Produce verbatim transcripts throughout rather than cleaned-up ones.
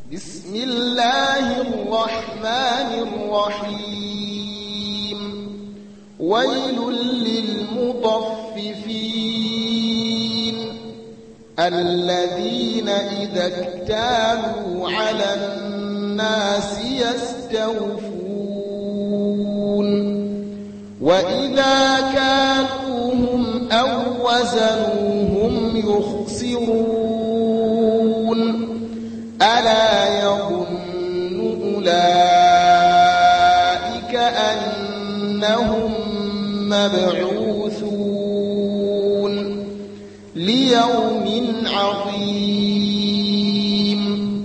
بسم الله الرحمن الرحيم ويل للمطففين الذين إذا اكتالوا على الناس يستوفون وإذا كالوهم أو وزنوهم يخسرون ألا يظن أولئك أنهم مبعوثون ليوم عظيم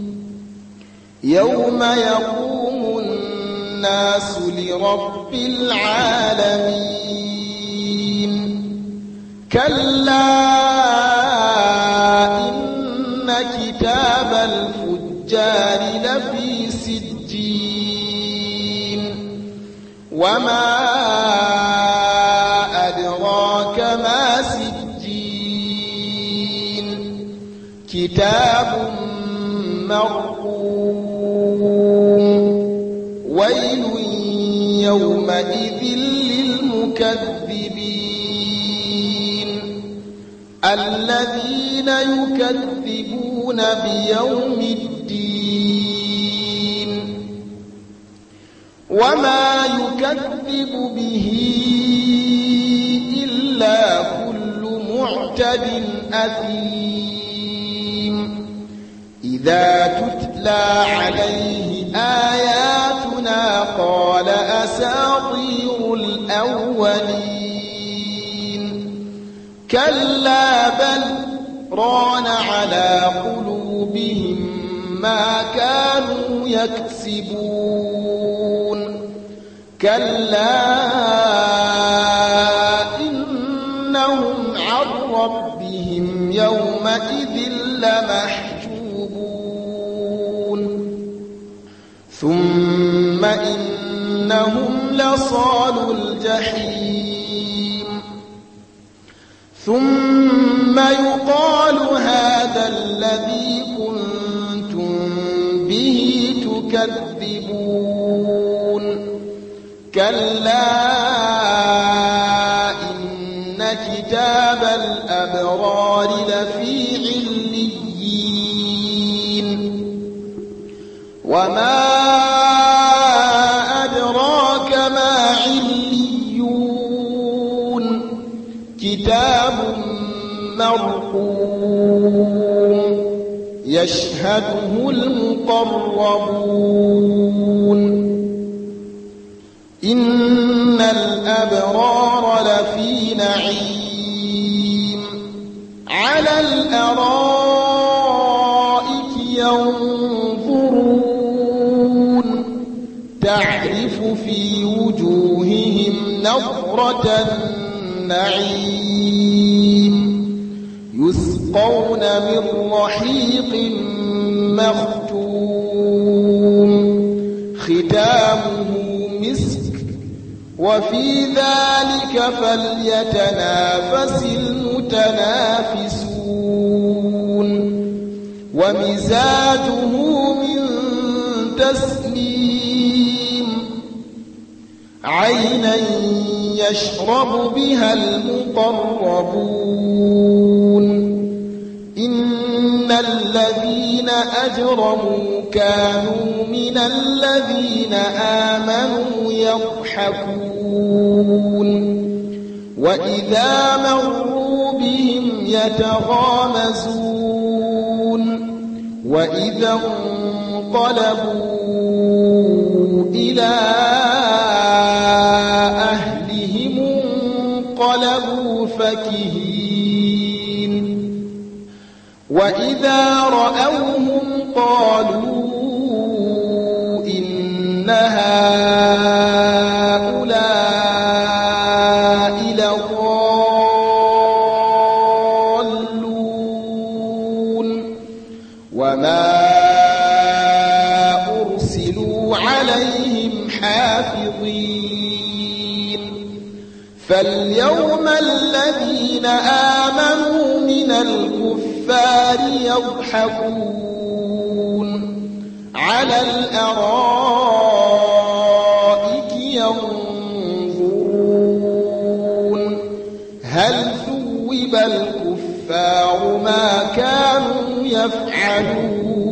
يوم يقوم الناس لرب العالمين كلا إن كتاب الفجار لفي سجين وما أدراك ما سجين كتاب مرقوم ويل يومئذ للمكذبين الذين يكذبون بيوم الدين وما يكذب به إلا كل معتد أثيم إذا تتلى عليه آياتنا قال أساطير الأولين كلا بل ران على قلوبهم ما كانوا يكسبون كلا إنهم عن ربهم يومئذ لمحجوبون ثم إنهم لصالو الجحيم ثم يقال هذا الذي كنتم به تكذبون كلا إن كتاب الأبرار لفي عليين وما أدراك ما عليون كتاب مرقوم يشهده المقربون إن الأبرار لفي نعيم على الأرائك ينظرون تعرف في وجوههم نضرة النعيم يسقون من رحيق مختوم ختامه مسك وفي ذلك فليتنافس المتنافسون ومزاجه من تسنيم عينا يشرب بها المقربون إن الذين أجرموا كانوا من الذين آمنوا يضحكون وإذا مروا بهم يتغامزون وإذا انقلبوا إلى أهلهم انقلبوا فكهين وإذا رأوهم قالوا إن هؤلاء لضالون وما أرسلوا عليهم حافظين فاليوم الذين آمنوا من الكفار يضحكون على الأرائك ينظرون هل ثوب الكفار ما كانوا يفعلون